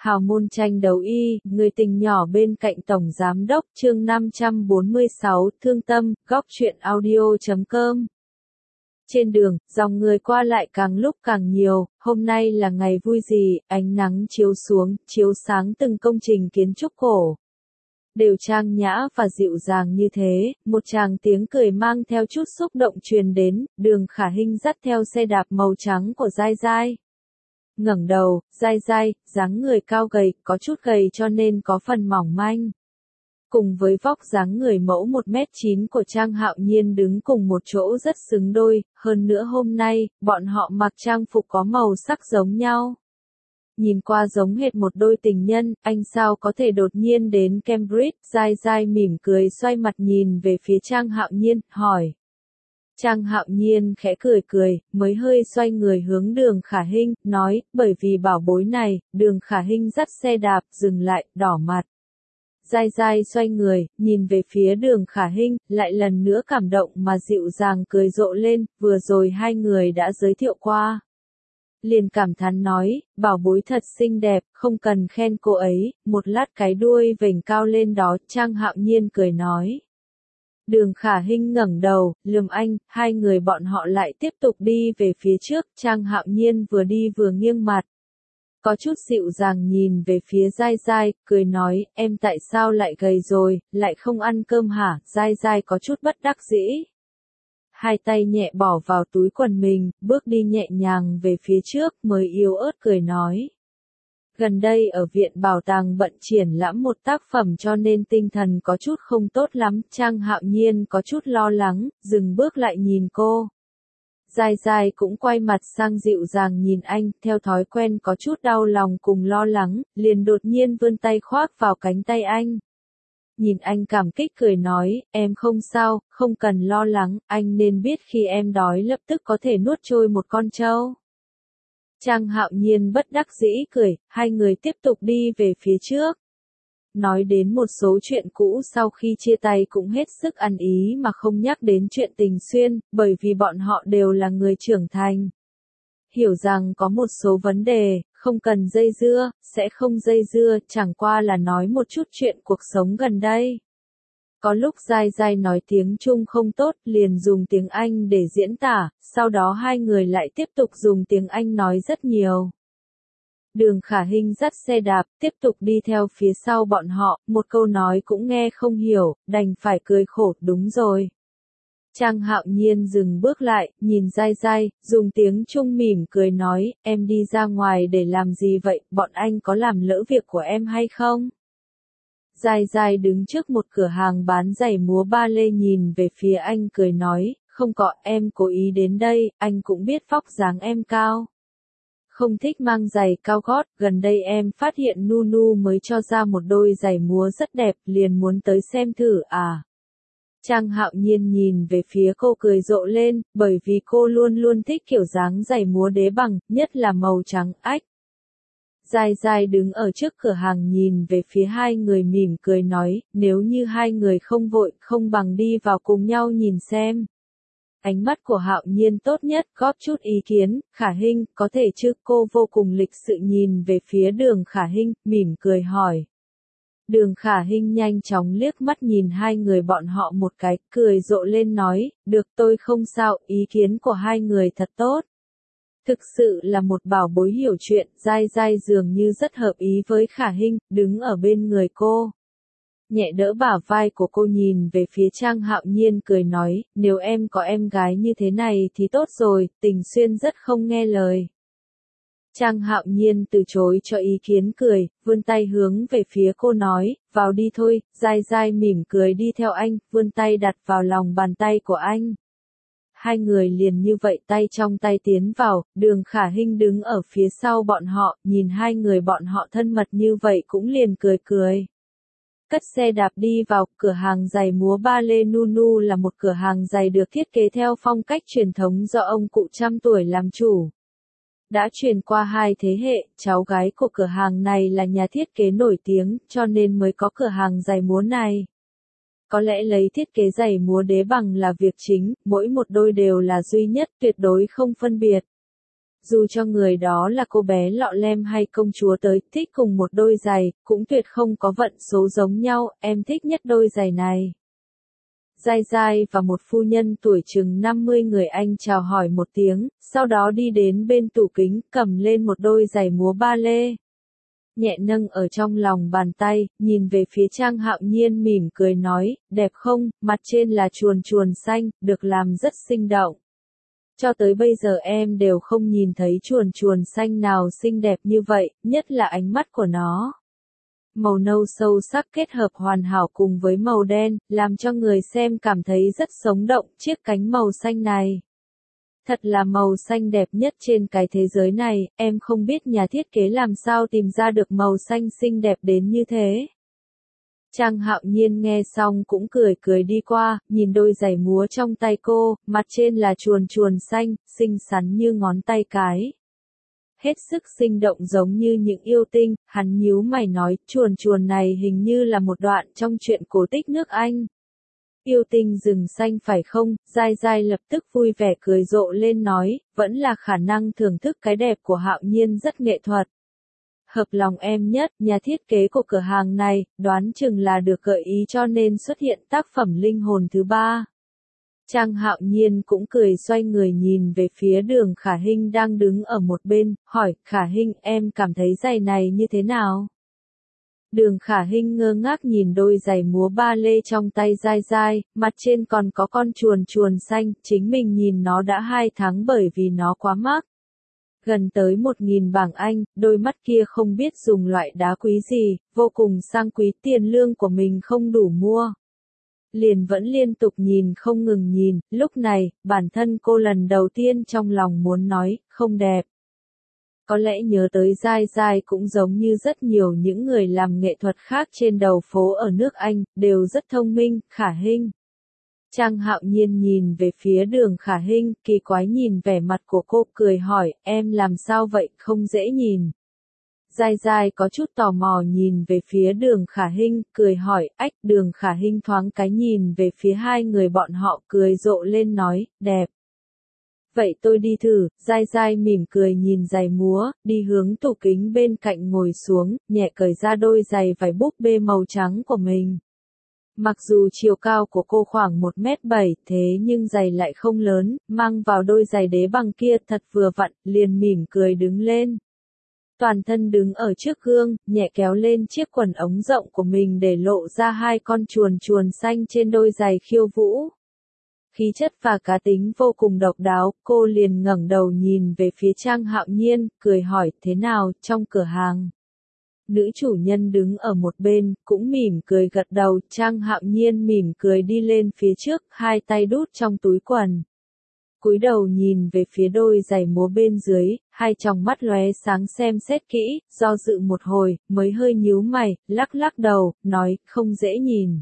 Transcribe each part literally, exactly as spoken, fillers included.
Hào môn tranh đấu y, người tình nhỏ bên cạnh Tổng Giám đốc, chương năm trăm bốn mươi sáu, thương tâm, góc truyện audio chấm com. Trên đường, dòng người qua lại càng lúc càng nhiều, hôm nay là ngày vui gì, ánh nắng chiếu xuống, chiếu sáng từng công trình kiến trúc cổ. Đều trang nhã và dịu dàng như thế, một tràng tiếng cười mang theo chút xúc động truyền đến, Đường Khả Hinh dắt theo xe đạp màu trắng của Giai Giai. Ngẩng đầu, Giai Giai, dáng người cao gầy, có chút gầy cho nên có phần mỏng manh. Cùng với vóc dáng người mẫu một mét chín của Trang Hạo Nhiên đứng cùng một chỗ rất xứng đôi, hơn nữa hôm nay, bọn họ mặc trang phục có màu sắc giống nhau. Nhìn qua giống hệt một đôi tình nhân, anh sao có thể đột nhiên đến Cambridge, Giai Giai mỉm cười xoay mặt nhìn về phía Trang Hạo Nhiên, hỏi. Trang Hạo Nhiên khẽ cười cười, mới hơi xoay người hướng Đường Khả Hinh, nói, bởi vì bảo bối này, Đường Khả Hinh dắt xe đạp, dừng lại, đỏ mặt. Giai Giai xoay người, nhìn về phía Đường Khả Hinh, lại lần nữa cảm động mà dịu dàng cười rộ lên, vừa rồi hai người đã giới thiệu qua. Liền cảm thán nói, bảo bối thật xinh đẹp, không cần khen cô ấy, một lát cái đuôi vểnh cao lên đó, Trang Hạo Nhiên cười nói. Đường Khả Hinh ngẩng đầu, lườm anh, hai người bọn họ lại tiếp tục đi về phía trước, Trang Hạo Nhiên vừa đi vừa nghiêng mặt. Có chút dịu dàng nhìn về phía Giai Giai, cười nói, em tại sao lại gầy rồi, lại không ăn cơm hả, Giai Giai có chút bất đắc dĩ. Hai tay nhẹ bỏ vào túi quần mình, bước đi nhẹ nhàng về phía trước, mới yếu ớt cười nói. Gần đây ở viện bảo tàng bận triển lãm một tác phẩm cho nên tinh thần có chút không tốt lắm, Trang Hạo Nhiên có chút lo lắng, dừng bước lại nhìn cô. Giai Giai cũng quay mặt sang dịu dàng nhìn anh, theo thói quen có chút đau lòng cùng lo lắng, liền đột nhiên vươn tay khoác vào cánh tay anh. Nhìn anh cảm kích cười nói, em không sao, không cần lo lắng, anh nên biết khi em đói lập tức có thể nuốt trôi một con trâu. Trang Hạo Nhiên bất đắc dĩ cười, hai người tiếp tục đi về phía trước. Nói đến một số chuyện cũ sau khi chia tay cũng hết sức ăn ý mà không nhắc đến chuyện tình xuyên, bởi vì bọn họ đều là người trưởng thành. Hiểu rằng có một số vấn đề, không cần dây dưa, sẽ không dây dưa, chẳng qua là nói một chút chuyện cuộc sống gần đây. Có lúc Giai Giai nói tiếng Trung không tốt, liền dùng tiếng Anh để diễn tả, sau đó hai người lại tiếp tục dùng tiếng Anh nói rất nhiều. Đường Khả Hinh dắt xe đạp, tiếp tục đi theo phía sau bọn họ, một câu nói cũng nghe không hiểu, đành phải cười khổ, đúng rồi. Trang Hạo Nhiên dừng bước lại, nhìn Giai Giai, dùng tiếng Trung mỉm cười nói, em đi ra ngoài để làm gì vậy, bọn anh có làm lỡ việc của em hay không? Giai Giai đứng trước một cửa hàng bán giày múa ba lê nhìn về phía anh cười nói, không có, em cố ý đến đây, anh cũng biết vóc dáng em cao. Không thích mang giày cao gót, gần đây em phát hiện Nunu mới cho ra một đôi giày múa rất đẹp, liền muốn tới xem thử à. Trang Hạo Nhiên nhìn về phía cô cười rộ lên, bởi vì cô luôn luôn thích kiểu dáng giày múa đế bằng, nhất là màu trắng ách. Giai Giai đứng ở trước cửa hàng nhìn về phía hai người mỉm cười nói, nếu như hai người không vội, không bằng đi vào cùng nhau nhìn xem. Ánh mắt của Hạo Nhiên tốt nhất, góp chút ý kiến, Khả Hinh, có thể chứ, cô vô cùng lịch sự nhìn về phía Đường Khả Hinh, mỉm cười hỏi. Đường Khả Hinh nhanh chóng liếc mắt nhìn hai người bọn họ một cái, cười rộ lên nói, được tôi không sao, ý kiến của hai người thật tốt. Thực sự là một bảo bối hiểu chuyện, Giai Giai dường như rất hợp ý với Khả Hinh, đứng ở bên người cô. Nhẹ đỡ bả vai của cô nhìn về phía Trang Hạo Nhiên cười nói, nếu em có em gái như thế này thì tốt rồi, Tình Xuyên rất không nghe lời. Trang Hạo Nhiên từ chối cho ý kiến cười, vươn tay hướng về phía cô nói, vào đi thôi, Giai Giai mỉm cười đi theo anh, vươn tay đặt vào lòng bàn tay của anh. Hai người liền như vậy tay trong tay tiến vào, Đường Khả Hinh đứng ở phía sau bọn họ, nhìn hai người bọn họ thân mật như vậy cũng liền cười cười. Cất xe đạp đi vào, cửa hàng giày múa ba lê Nunu là một cửa hàng giày được thiết kế theo phong cách truyền thống do ông cụ trăm tuổi làm chủ. Đã truyền qua hai thế hệ, cháu gái của cửa hàng này là nhà thiết kế nổi tiếng, cho nên mới có cửa hàng giày múa này. Có lẽ lấy thiết kế giày múa đế bằng là việc chính, mỗi một đôi đều là duy nhất, tuyệt đối không phân biệt. dù cho người đó là cô bé lọ lem hay công chúa tới thích cùng một đôi giày, cũng tuyệt không có vận số giống nhau, em thích nhất đôi giày này. Giai Giai và một phu nhân tuổi chừng năm mươi người Anh chào hỏi một tiếng, sau đó đi đến bên tủ kính, cầm lên một đôi giày múa ba lê. Nhẹ nâng ở trong lòng bàn tay, nhìn về phía Trang Hạo Nhiên mỉm cười nói, đẹp không, mặt trên là chuồn chuồn xanh, được làm rất sinh động. Cho tới bây giờ em đều không nhìn thấy chuồn chuồn xanh nào xinh đẹp như vậy, nhất là ánh mắt của nó. Màu nâu sâu sắc kết hợp hoàn hảo cùng với màu đen, làm cho người xem cảm thấy rất sống động chiếc cánh màu xanh này. Thật là màu xanh đẹp nhất trên cái thế giới này, em không biết nhà thiết kế làm sao tìm ra được màu xanh xinh đẹp đến như thế. Trang Hạo Nhiên nghe xong cũng cười cười đi qua, nhìn đôi giày múa trong tay cô, mặt trên là chuồn chuồn xanh, xinh xắn như ngón tay cái. Hết sức sinh động giống như những yêu tinh, hắn nhíu mày nói, chuồn chuồn này hình như là một đoạn trong truyện cổ tích nước Anh. Yêu tinh rừng xanh phải không? Giai Giai lập tức vui vẻ cười rộ lên nói, vẫn là khả năng thưởng thức cái đẹp của Hạo Nhiên rất nghệ thuật. Hợp lòng em nhất, nhà thiết kế của cửa hàng này, đoán chừng là được gợi ý cho nên xuất hiện tác phẩm linh hồn thứ ba. Trang Hạo Nhiên cũng cười xoay người nhìn về phía Đường Khả Hinh đang đứng ở một bên, hỏi, Khả Hinh em cảm thấy giày này như thế nào? Đường Khả Hinh ngơ ngác nhìn đôi giày múa ba lê trong tay Giai Giai, mặt trên còn có con chuồn chuồn xanh, chính mình nhìn nó đã hai tháng bởi vì nó quá mắc. Gần tới một nghìn bảng Anh, đôi mắt kia không biết dùng loại đá quý gì, vô cùng sang quý, tiền lương của mình không đủ mua. Liền vẫn liên tục nhìn không ngừng nhìn, lúc này, bản thân cô lần đầu tiên trong lòng muốn nói, không đẹp. Có lẽ nhớ tới Giai Giai cũng giống như rất nhiều những người làm nghệ thuật khác trên đầu phố ở nước Anh, đều rất thông minh, Khả Hinh. Trang Hạo Nhiên nhìn về phía Đường Khả Hinh, kỳ quái nhìn vẻ mặt của cô, cười hỏi, em làm sao vậy, không dễ nhìn. Giai Giai có chút tò mò nhìn về phía Đường Khả Hinh, cười hỏi, ách, Đường Khả Hinh thoáng cái nhìn về phía hai người bọn họ, cười rộ lên nói, đẹp. Vậy tôi đi thử, Giai Giai mỉm cười nhìn giày múa, đi hướng tủ kính bên cạnh ngồi xuống, nhẹ cởi ra đôi giày vải búp bê màu trắng của mình. Mặc dù chiều cao của cô khoảng một mét bảy, thế nhưng giày lại không lớn, mang vào đôi giày đế bằng kia thật vừa vặn, liền mỉm cười đứng lên. Toàn thân đứng ở trước gương, nhẹ kéo lên chiếc quần ống rộng của mình để lộ ra hai con chuồn chuồn xanh trên đôi giày khiêu vũ. Khí chất và cá tính vô cùng độc đáo, cô liền ngẩng đầu nhìn về phía Trang Hạo Nhiên, cười hỏi, thế nào, trong cửa hàng? Nữ chủ nhân đứng ở một bên, cũng mỉm cười gật đầu, Trang Hạo Nhiên mỉm cười đi lên phía trước, hai tay đút trong túi quần. Cúi đầu nhìn về phía đôi giày múa bên dưới, hai tròng mắt lóe sáng xem xét kỹ, do dự một hồi, mới hơi nhíu mày, lắc lắc đầu, nói, không dễ nhìn.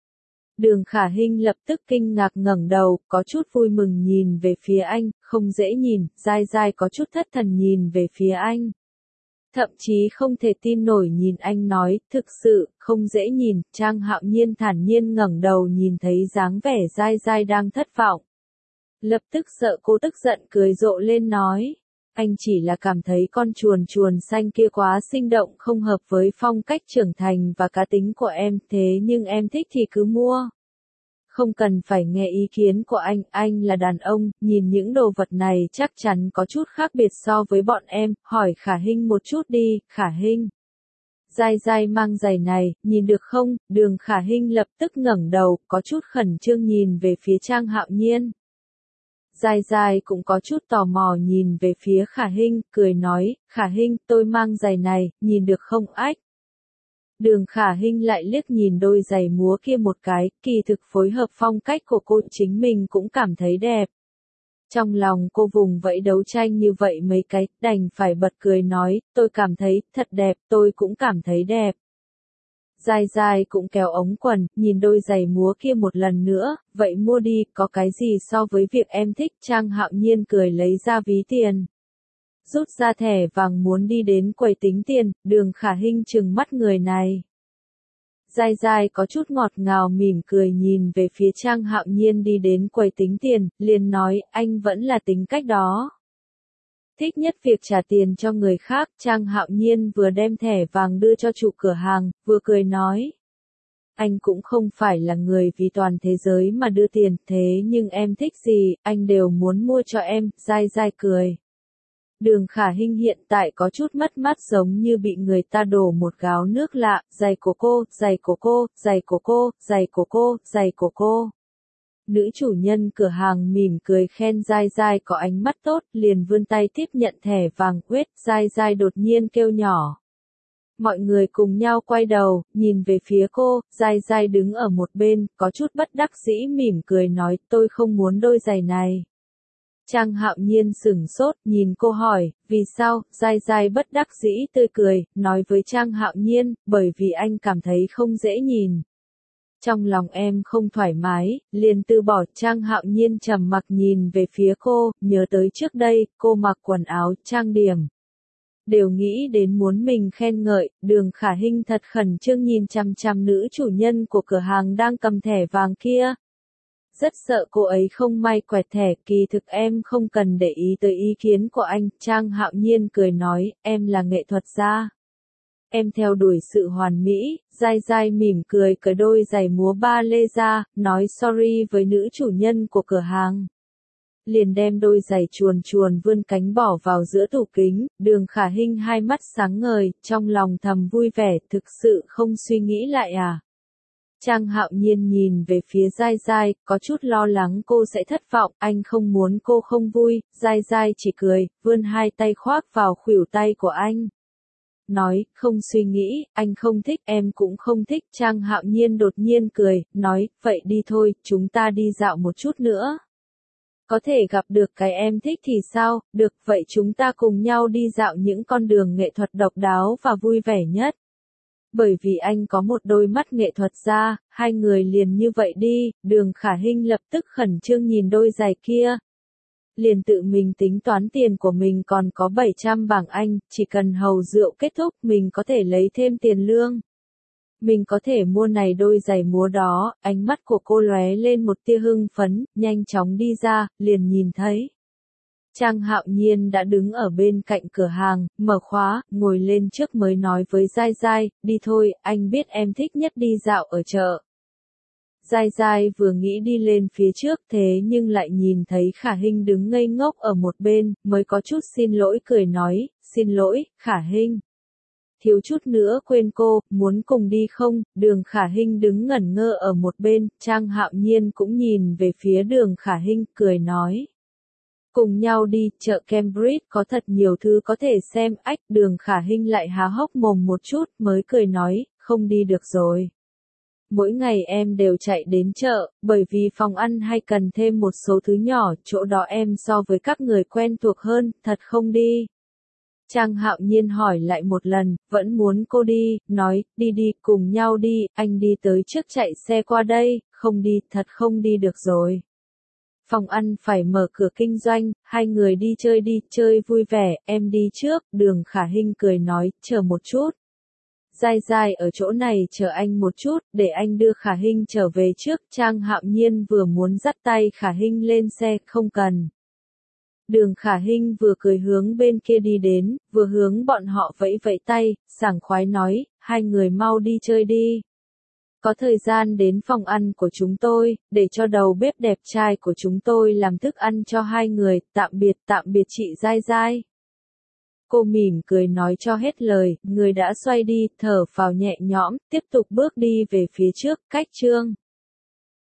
Đường Khả Hinh lập tức kinh ngạc ngẩng đầu, có chút vui mừng nhìn về phía anh, không dễ nhìn, Giai Giai có chút thất thần nhìn về phía anh. Thậm chí không thể tin nổi nhìn anh nói, thực sự, không dễ nhìn, Trang Hạo Nhiên thản nhiên ngẩng đầu nhìn thấy dáng vẻ Giai Giai đang thất vọng. Lập tức sợ cô tức giận cười rộ lên nói, anh chỉ là cảm thấy con chuồn chuồn xanh kia quá sinh động không hợp với phong cách trưởng thành và cá tính của em, thế nhưng em thích thì cứ mua. Không cần phải nghe ý kiến của anh, anh là đàn ông, nhìn những đồ vật này chắc chắn có chút khác biệt so với bọn em, hỏi Khả Hinh một chút đi, Khả Hinh. Giai Giai mang giày này, nhìn được không? Đường Khả Hinh lập tức ngẩng đầu, có chút khẩn trương nhìn về phía Trang Hạo Nhiên. Giai Giai cũng có chút tò mò nhìn về phía Khả Hinh, cười nói, Khả Hinh, tôi mang giày này, nhìn được không ách? Đường Khả Hinh lại liếc nhìn đôi giày múa kia một cái, kỳ thực phối hợp phong cách của cô chính mình cũng cảm thấy đẹp. Trong lòng cô vùng vẫy đấu tranh như vậy mấy cái, đành phải bật cười nói, tôi cảm thấy, thật đẹp, tôi cũng cảm thấy đẹp. Giai Giai cũng kéo ống quần, nhìn đôi giày múa kia một lần nữa, vậy mua đi, có cái gì so với việc em thích, Trang Hạo Nhiên cười lấy ra ví tiền. Rút ra thẻ vàng muốn đi đến quầy tính tiền, Đường Khả Hinh trừng mắt người này. Giai Giai có chút ngọt ngào mỉm cười nhìn về phía Trang Hạo Nhiên đi đến quầy tính tiền, liền nói, anh vẫn là tính cách đó. Thích nhất việc trả tiền cho người khác, Trang Hạo Nhiên vừa đem thẻ vàng đưa cho chủ cửa hàng, vừa cười nói. Anh cũng không phải là người vì toàn thế giới mà đưa tiền, thế nhưng em thích gì, anh đều muốn mua cho em, dai dai cười. Đường Khả Hinh hiện tại có chút mất mát giống như bị người ta đổ một gáo nước lạ, giày của cô, giày của cô, giày của cô, giày của cô, giày của cô. Nữ chủ nhân cửa hàng mỉm cười khen dai dai có ánh mắt tốt, liền vươn tay tiếp nhận thẻ vàng quét, dai dai đột nhiên kêu nhỏ. Mọi người cùng nhau quay đầu, nhìn về phía cô, dai dai đứng ở một bên, có chút bất đắc dĩ mỉm cười nói, tôi không muốn đôi giày này. Trang Hạo Nhiên sửng sốt, nhìn cô hỏi, vì sao, dai dai bất đắc dĩ tươi cười, nói với Trang Hạo Nhiên, bởi vì anh cảm thấy không dễ nhìn. Trong lòng em không thoải mái, liền từ bỏ. Trang Hạo Nhiên trầm mặc nhìn về phía cô, nhớ tới trước đây, cô mặc quần áo, trang điểm. Đều nghĩ đến muốn mình khen ngợi, Đường Khả Hinh thật khẩn trương nhìn chằm chằm nữ chủ nhân của cửa hàng đang cầm thẻ vàng kia. Rất sợ cô ấy không may quẹt thẻ, kỳ thực em không cần để ý tới ý kiến của anh. Trang Hạo Nhiên cười nói, em là nghệ thuật gia. Em theo đuổi sự hoàn mỹ, dai dai mỉm cười cởi đôi giày múa ba lê ra, nói sorry với nữ chủ nhân của cửa hàng. Liền đem đôi giày chuồn chuồn vươn cánh bỏ vào giữa tủ kính, Đường Khả Hinh hai mắt sáng ngời, trong lòng thầm vui vẻ, thực sự không suy nghĩ lại à. Trang Hạo Nhiên nhìn về phía dai dai, có chút lo lắng cô sẽ thất vọng, anh không muốn cô không vui, dai dai chỉ cười, vươn hai tay khoác vào khuỷu tay của anh. Nói, không suy nghĩ, anh không thích, em cũng không thích. Trang Hạo Nhiên đột nhiên cười, nói, vậy đi thôi, chúng ta đi dạo một chút nữa. Có thể gặp được cái em thích thì sao, được, vậy chúng ta cùng nhau đi dạo những con đường nghệ thuật độc đáo và vui vẻ nhất. Bởi vì anh có một đôi mắt nghệ thuật gia, hai người liền như vậy đi. Đường Khả Hinh lập tức khẩn trương nhìn đôi giày kia. Liền tự mình tính toán tiền của mình còn có bảy trăm bảng Anh, chỉ cần hầu rượu kết thúc mình có thể lấy thêm tiền lương. Mình có thể mua này đôi giày múa đó. Ánh mắt của cô lóe lên một tia hưng phấn, nhanh chóng đi ra, liền nhìn thấy. Trang Hạo Nhiên đã đứng ở bên cạnh cửa hàng, mở khóa, ngồi lên trước mới nói với dai dai, đi thôi, anh biết em thích nhất đi dạo ở chợ. Dai dai vừa nghĩ đi lên phía trước thế nhưng lại nhìn thấy Khả Hinh đứng ngây ngốc ở một bên, mới có chút xin lỗi cười nói, xin lỗi, Khả Hinh. Thiếu chút nữa quên cô, muốn cùng đi không? Đường Khả Hinh đứng ngẩn ngơ ở một bên, Trang Hạo Nhiên cũng nhìn về phía Đường Khả Hinh, cười nói. Cùng nhau đi, chợ Cambridge có thật nhiều thứ có thể xem, ách. Đường Khả Hinh lại há hốc mồm một chút, mới cười nói, không đi được rồi. Mỗi ngày em đều chạy đến chợ, bởi vì phòng ăn hay cần thêm một số thứ nhỏ, chỗ đó em so với các người quen thuộc hơn, thật không đi. Trang Hạo Nhiên hỏi lại một lần, vẫn muốn cô đi, nói, đi đi, cùng nhau đi, anh đi tới trước chạy xe qua đây, không đi, thật không đi được rồi. Phòng ăn phải mở cửa kinh doanh, hai người đi chơi đi, chơi vui vẻ, em đi trước. Đường Khả Hinh cười nói, chờ một chút. Dai dai ở chỗ này chờ anh một chút, để anh đưa Khả Hinh trở về trước. Trang Hạo Nhiên vừa muốn dắt tay Khả Hinh lên xe, không cần. Đường Khả Hinh vừa cười hướng bên kia đi đến, vừa hướng bọn họ vẫy vẫy tay, sảng khoái nói, hai người mau đi chơi đi. Có thời gian đến phòng ăn của chúng tôi, để cho đầu bếp đẹp trai của chúng tôi làm thức ăn cho hai người, tạm biệt, tạm biệt chị dai dai. Cô mỉm cười nói cho hết lời, người đã xoay đi, thở phào nhẹ nhõm, tiếp tục bước đi về phía trước, cách chương.